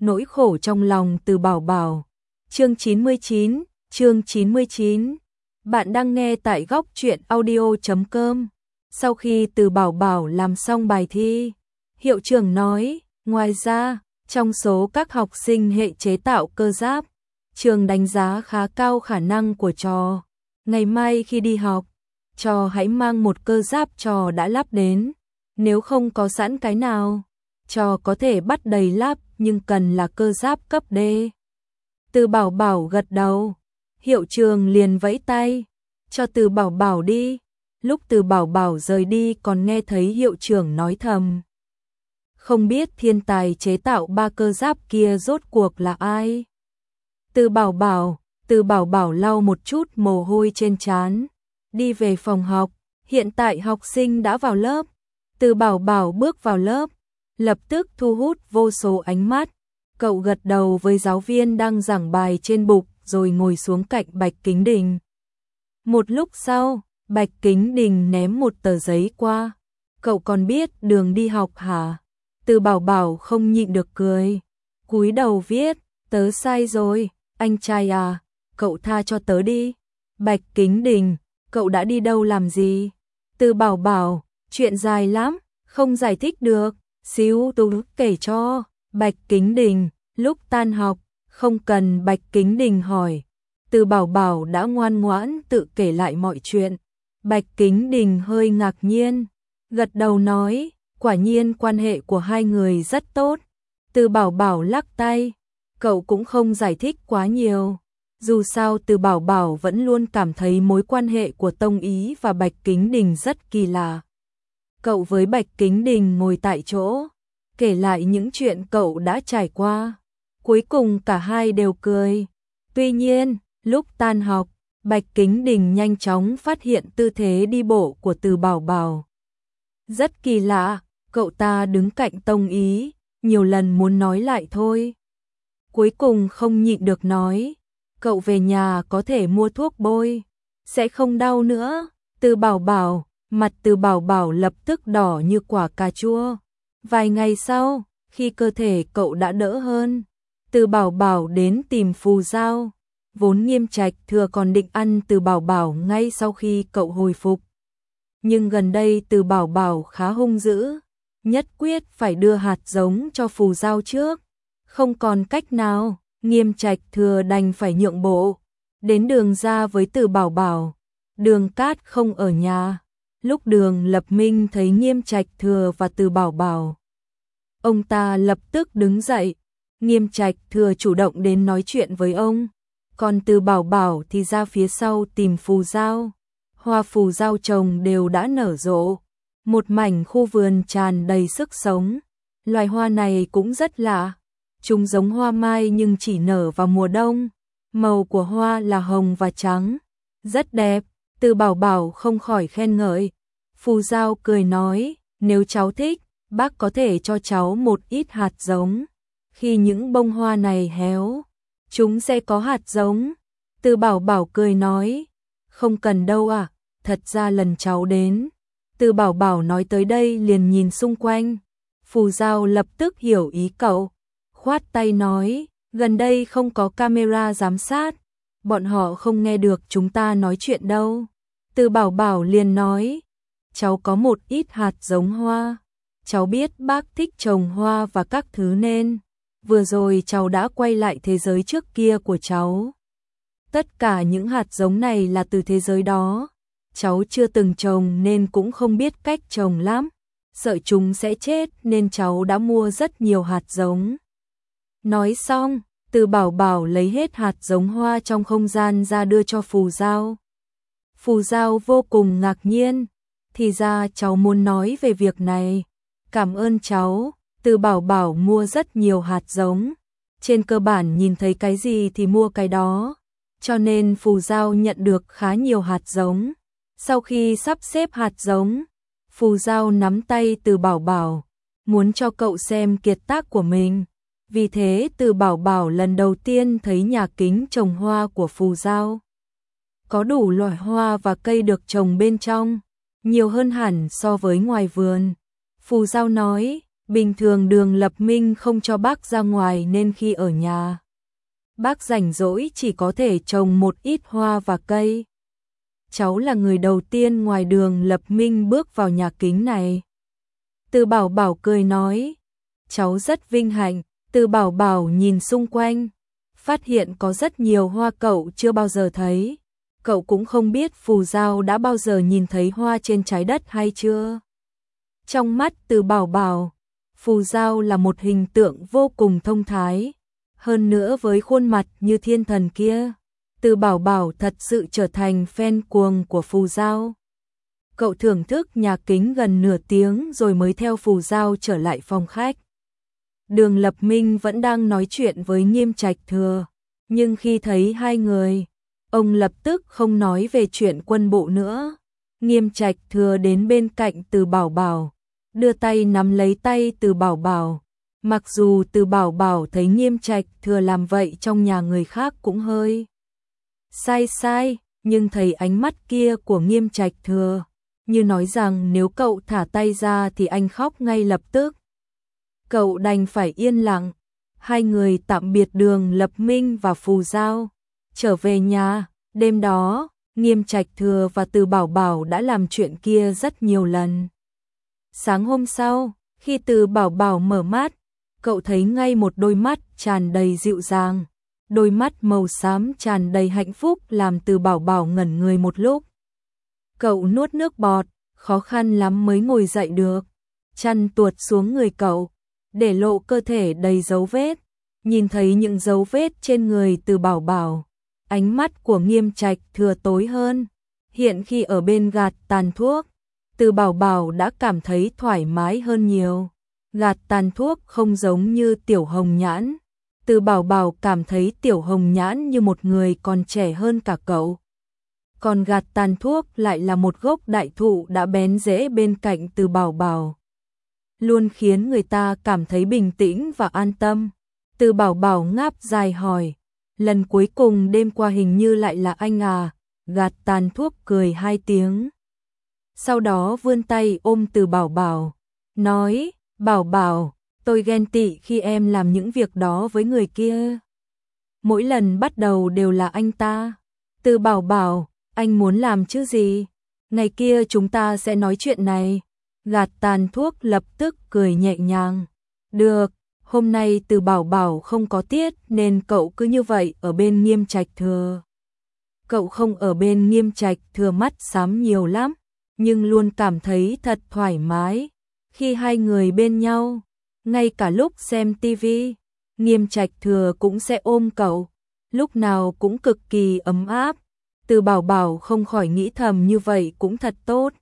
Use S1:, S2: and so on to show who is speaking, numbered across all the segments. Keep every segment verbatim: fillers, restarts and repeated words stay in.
S1: nỗi khổ trong lòng Từ Bảo Bảo. Chương chín mươi chín, chương chín mươi chín. Bạn đang nghe tại góc truyện audio chấm com. Sau khi Từ Bảo Bảo làm xong bài thi, hiệu trưởng nói, ngoài ra, trong số các học sinh hệ chế tạo cơ giáp, trường đánh giá khá cao khả năng của trò. Ngày mai khi đi học, trò hãy mang một cơ giáp trò đã lắp đến. Nếu không có sẵn cái nào, trò có thể bắt đầy lắp, nhưng cần là cơ giáp cấp D. Từ Bảo Bảo gật đầu, hiệu trưởng liền vẫy tay, cho Từ Bảo Bảo đi. Lúc Từ Bảo Bảo rời đi còn nghe thấy hiệu trưởng nói thầm, không biết thiên tài chế tạo ba cơ giáp kia rốt cuộc là ai. Từ Bảo Bảo, Từ Bảo Bảo lau một chút mồ hôi trên trán, đi về phòng học. Hiện tại học sinh đã vào lớp. Từ Bảo Bảo bước vào lớp, lập tức thu hút vô số ánh mắt. Cậu gật đầu với giáo viên đang giảng bài trên bục rồi ngồi xuống cạnh Bạch Kính Đình. Một lúc sau, Bạch Kính Đình ném một tờ giấy qua. Cậu còn biết đường đi học hả? Từ Bảo Bảo không nhịn được cười, cúi đầu viết, tớ sai rồi, anh trai à, cậu tha cho tớ đi. Bạch Kính Đình, cậu đã đi đâu làm gì? Từ Bảo Bảo, chuyện dài lắm, không giải thích được, xíu tú kể cho. Bạch Kính Đình, lúc tan học, không cần Bạch Kính Đình hỏi, Từ Bảo Bảo đã ngoan ngoãn tự kể lại mọi chuyện. Bạch Kính Đình hơi ngạc nhiên, gật đầu nói, quả nhiên quan hệ của hai người rất tốt. Từ Bảo Bảo lắc tay, cậu cũng không giải thích quá nhiều. Dù sao Từ Bảo Bảo vẫn luôn cảm thấy mối quan hệ của Tông Ý và Bạch Kính Đình rất kỳ lạ. Cậu với Bạch Kính Đình ngồi tại chỗ, kể lại những chuyện cậu đã trải qua. Cuối cùng cả hai đều cười. Tuy nhiên, lúc tan học, Bạch Kính Đình nhanh chóng phát hiện tư thế đi bộ của Từ Bảo Bảo rất kỳ lạ. Cậu ta đứng cạnh Tông Ý, nhiều lần muốn nói lại thôi. Cuối cùng không nhịn được nói, cậu về nhà có thể mua thuốc bôi, sẽ không đau nữa. Từ Bảo Bảo, mặt Từ Bảo Bảo lập tức đỏ như quả cà chua. Vài ngày sau, khi cơ thể cậu đã đỡ hơn, Từ Bảo Bảo đến tìm Phù Giao. Vốn Nghiêm Trạch Thừa còn định ăn Từ Bảo Bảo ngay sau khi cậu hồi phục. Nhưng gần đây Từ Bảo Bảo khá hung dữ, nhất quyết phải đưa hạt giống cho Phù Giao trước. Không còn cách nào, Nghiêm Trạch Thừa đành phải nhượng bộ. Đến Đường ra với Từ Bảo Bảo, Đường Cát không ở nhà. Lúc Đường Lập Minh thấy Nghiêm Trạch Thừa và Từ Bảo Bảo, ông ta lập tức đứng dậy. Nghiêm Trạch Thừa chủ động đến nói chuyện với ông, còn Từ Bảo Bảo thì ra phía sau tìm Phù Giao. Hoa Phù Giao trồng đều đã nở rộ, một mảnh khu vườn tràn đầy sức sống. Loài hoa này cũng rất lạ, chúng giống hoa mai nhưng chỉ nở vào mùa đông. Màu của hoa là hồng và trắng, rất đẹp. Từ Bảo Bảo không khỏi khen ngợi. Phù Giao cười nói, nếu cháu thích, bác có thể cho cháu một ít hạt giống. Khi những bông hoa này héo, chúng sẽ có hạt giống. Từ Bảo Bảo cười nói, không cần đâu à, thật ra lần cháu đến. Từ Bảo Bảo nói tới đây liền nhìn xung quanh. Phù Giao lập tức hiểu ý cậu, khoát tay nói, gần đây không có camera giám sát, bọn họ không nghe được chúng ta nói chuyện đâu. Từ Bảo Bảo liền nói, cháu có một ít hạt giống hoa, cháu biết bác thích trồng hoa và các thứ nên vừa rồi cháu đã quay lại thế giới trước kia của cháu. Tất cả những hạt giống này là từ thế giới đó. Cháu chưa từng trồng nên cũng không biết cách trồng lắm, sợ chúng sẽ chết nên cháu đã mua rất nhiều hạt giống. Nói xong, Từ Bảo Bảo lấy hết hạt giống hoa trong không gian ra đưa cho Phù Giao. Phù Giao vô cùng ngạc nhiên, thì ra cháu muốn nói về việc này. Cảm ơn cháu. Từ Bảo Bảo mua rất nhiều hạt giống, trên cơ bản nhìn thấy cái gì thì mua cái đó, cho nên Phù Giao nhận được khá nhiều hạt giống. Sau khi sắp xếp hạt giống, Phù Giao nắm tay Từ Bảo Bảo, muốn cho cậu xem kiệt tác của mình. Vì thế Từ Bảo Bảo lần đầu tiên thấy nhà kính trồng hoa của Phù Giao. Có đủ loại hoa và cây được trồng bên trong, nhiều hơn hẳn so với ngoài vườn. Phù Giao nói, Bình thường Đường Lập Minh không cho bác ra ngoài nên khi ở nhà, bác rảnh rỗi chỉ có thể trồng một ít hoa và cây. Cháu là người đầu tiên ngoài Đường Lập Minh bước vào nhà kính này. Từ Bảo Bảo cười nói, cháu rất vinh hạnh. Từ Bảo Bảo nhìn xung quanh, phát hiện có rất nhiều hoa cậu chưa bao giờ thấy. Cậu cũng không biết Phù Giao đã bao giờ nhìn thấy hoa trên trái đất hay chưa. Trong mắt Từ Bảo Bảo, Phù Giao là một hình tượng vô cùng thông thái. Hơn nữa với khuôn mặt như thiên thần kia, Từ Bảo Bảo thật sự trở thành fan cuồng của Phù Giao. Cậu thưởng thức nhà kính gần nửa tiếng rồi mới theo Phù Giao trở lại phòng khách. Đường Lập Minh vẫn đang nói chuyện với Nghiêm Trạch Thừa, nhưng khi thấy hai người, ông lập tức không nói về chuyện quân bộ nữa. Nghiêm Trạch Thừa đến bên cạnh Từ Bảo Bảo, đưa tay nắm lấy tay Từ Bảo Bảo. Mặc dù Từ Bảo Bảo thấy Nghiêm Trạch Thừa làm vậy trong nhà người khác cũng hơi sai sai, nhưng thấy ánh mắt kia của Nghiêm Trạch Thừa, như nói rằng nếu cậu thả tay ra thì anh khóc ngay lập tức. Cậu đành phải yên lặng. Hai người tạm biệt Đường Lập Minh và Phù Giao, trở về nhà. Đêm đó, Nghiêm Trạch Thừa và Từ Bảo Bảo đã làm chuyện kia rất nhiều lần. Sáng hôm sau, khi Từ Bảo Bảo mở mắt, cậu thấy ngay một đôi mắt tràn đầy dịu dàng. Đôi mắt màu xám tràn đầy hạnh phúc làm Từ Bảo Bảo ngẩn người một lúc. Cậu nuốt nước bọt, khó khăn lắm mới ngồi dậy được. Chăn tuột xuống người cậu, để lộ cơ thể đầy dấu vết. Nhìn thấy những dấu vết trên người Từ Bảo Bảo, ánh mắt của Nghiêm Trạch Thừa tối hơn. Hiện khi ở bên gạt tàn thuốc, Từ Bảo Bảo đã cảm thấy thoải mái hơn nhiều. Gạt tàn thuốc không giống như Tiểu Hồng Nhãn. Từ Bảo Bảo cảm thấy Tiểu Hồng Nhãn như một người còn trẻ hơn cả cậu. Còn gạt tàn thuốc lại là một gốc đại thụ đã bén rễ bên cạnh Từ Bảo Bảo, luôn khiến người ta cảm thấy bình tĩnh và an tâm. Từ Bảo Bảo ngáp dài hỏi, lần cuối cùng đêm qua hình như lại là anh à? Gạt tàn thuốc cười hai tiếng, sau đó vươn tay ôm Từ Bảo Bảo, nói, Bảo Bảo, tôi ghen tị khi em làm những việc đó với người kia. Mỗi lần bắt đầu đều là anh ta. Từ Bảo Bảo, anh muốn làm chứ gì? Ngày kia chúng ta sẽ nói chuyện này. Gạt tàn thuốc lập tức cười nhẹ nhàng. Được, hôm nay Từ Bảo Bảo không có tiết nên cậu cứ như vậy ở bên Nghiêm Trạch Thừa. Cậu không ở bên Nghiêm Trạch Thừa mắt xám nhiều lắm, nhưng luôn cảm thấy thật thoải mái khi hai người bên nhau. Ngay cả lúc xem tivi, Nghiêm Trạch Thừa cũng sẽ ôm cậu, lúc nào cũng cực kỳ ấm áp. Từ Bảo Bảo không khỏi nghĩ thầm như vậy cũng thật tốt.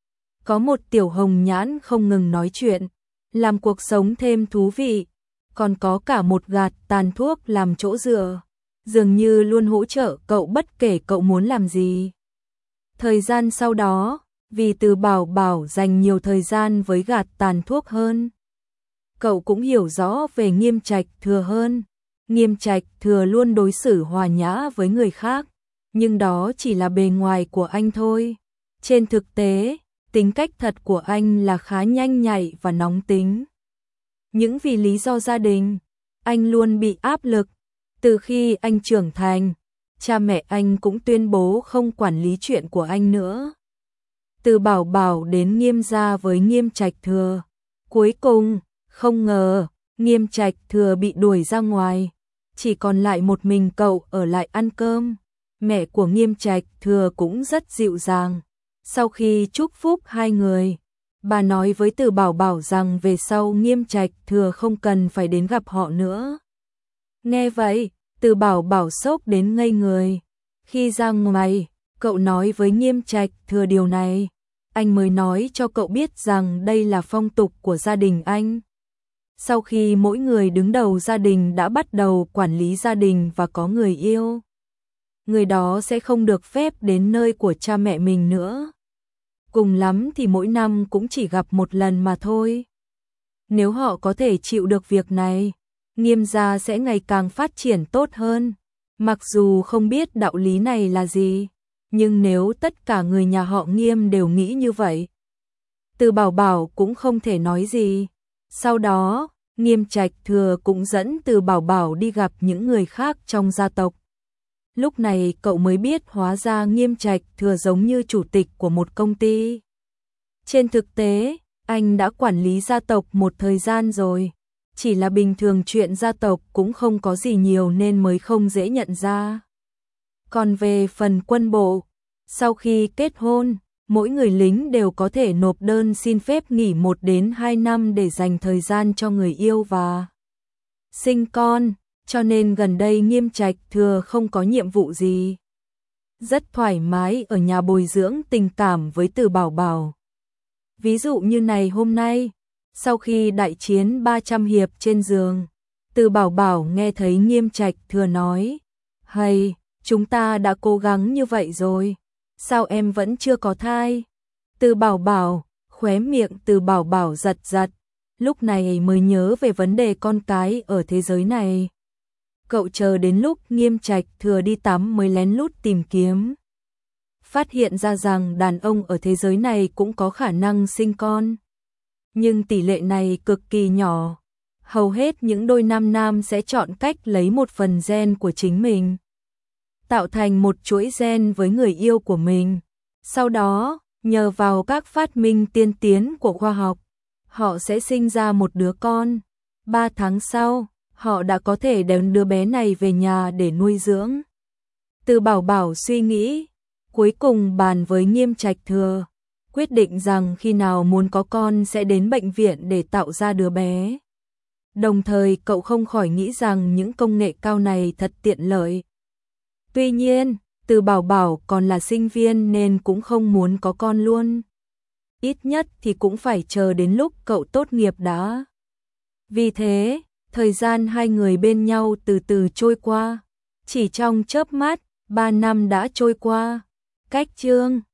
S1: Có một Tiểu Hồng Nhãn không ngừng nói chuyện, làm cuộc sống thêm thú vị, còn có cả một gạt tàn thuốc làm chỗ dựa, dường như luôn hỗ trợ cậu bất kể cậu muốn làm gì. Thời gian sau đó, vì Từ Bảo Bảo dành nhiều thời gian với gạt tàn thuốc hơn, cậu cũng hiểu rõ về Nghiêm Trạch Thừa hơn. Nghiêm Trạch Thừa luôn đối xử hòa nhã với người khác, nhưng đó chỉ là bề ngoài của anh thôi. Trên thực tế, tính cách thật của anh là khá nhanh nhạy và nóng tính. Những vì lý do gia đình, anh luôn bị áp lực. Từ khi anh trưởng thành, cha mẹ anh cũng tuyên bố không quản lý chuyện của anh nữa. Từ Bảo Bảo đến Nghiêm gia với Nghiêm Trạch Thừa. Cuối cùng, không ngờ, Nghiêm Trạch Thừa bị đuổi ra ngoài, chỉ còn lại một mình cậu ở lại ăn cơm. Mẹ của Nghiêm Trạch Thừa cũng rất dịu dàng. Sau khi chúc phúc hai người, bà nói với Từ Bảo Bảo rằng về sau Nghiêm Trạch Thừa không cần phải đến gặp họ nữa. Nghe vậy, Từ Bảo Bảo sốc đến ngây người. Khi ra ngoài, cậu nói với Nghiêm Trạch Thừa điều này, anh mới nói cho cậu biết rằng đây là phong tục của gia đình anh. Sau khi mỗi người đứng đầu gia đình đã bắt đầu quản lý gia đình và có người yêu, người đó sẽ không được phép đến nơi của cha mẹ mình nữa. Cùng lắm thì mỗi năm cũng chỉ gặp một lần mà thôi. Nếu họ có thể chịu được việc này, Nghiêm gia sẽ ngày càng phát triển tốt hơn. Mặc dù không biết đạo lý này là gì, nhưng nếu tất cả người nhà họ Nghiêm đều nghĩ như vậy, Từ Bảo Bảo cũng không thể nói gì. Sau đó, Nghiêm Trạch Thừa cũng dẫn Từ Bảo Bảo đi gặp những người khác trong gia tộc. Lúc này cậu mới biết hóa ra Nghiêm Trạch Thừa giống như chủ tịch của một công ty. Trên thực tế, anh đã quản lý gia tộc một thời gian rồi. Chỉ là bình thường chuyện gia tộc cũng không có gì nhiều nên mới không dễ nhận ra. Còn về phần quân bộ, sau khi kết hôn, mỗi người lính đều có thể nộp đơn xin phép nghỉ một đến hai năm để dành thời gian cho người yêu và sinh con, cho nên gần đây Nghiêm Trạch Thừa không có nhiệm vụ gì. Rất thoải mái ở nhà bồi dưỡng tình cảm với Từ Bảo Bảo. Ví dụ như này hôm nay, sau khi đại chiến ba trăm hiệp trên giường, Từ Bảo Bảo nghe thấy Nghiêm Trạch Thừa nói, hay, chúng ta đã cố gắng như vậy rồi, sao em vẫn chưa có thai? Từ Bảo Bảo, khóe miệng Từ Bảo Bảo giật giật, lúc này mới nhớ về vấn đề con cái ở thế giới này. Cậu chờ đến lúc Nghiêm Trạch Thừa đi tắm mới lén lút tìm kiếm. Phát hiện ra rằng đàn ông ở thế giới này cũng có khả năng sinh con. Nhưng tỷ lệ này cực kỳ nhỏ. Hầu hết những đôi nam nam sẽ chọn cách lấy một phần gen của chính mình, tạo thành một chuỗi gen với người yêu của mình. Sau đó, nhờ vào các phát minh tiên tiến của khoa học, họ sẽ sinh ra một đứa con. Ba tháng sau, họ đã có thể đem đứa bé này về nhà để nuôi dưỡng. Từ Bảo Bảo suy nghĩ, cuối cùng bàn với Nghiêm Trạch Thừa, quyết định rằng khi nào muốn có con sẽ đến bệnh viện để tạo ra đứa bé. Đồng thời cậu không khỏi nghĩ rằng những công nghệ cao này thật tiện lợi. Tuy nhiên, Từ Bảo Bảo còn là sinh viên nên cũng không muốn có con luôn. Ít nhất thì cũng phải chờ đến lúc cậu tốt nghiệp đã. Vì thế, thời gian hai người bên nhau từ từ trôi qua. Chỉ trong chớp mắt, ba năm đã trôi qua. Cách chương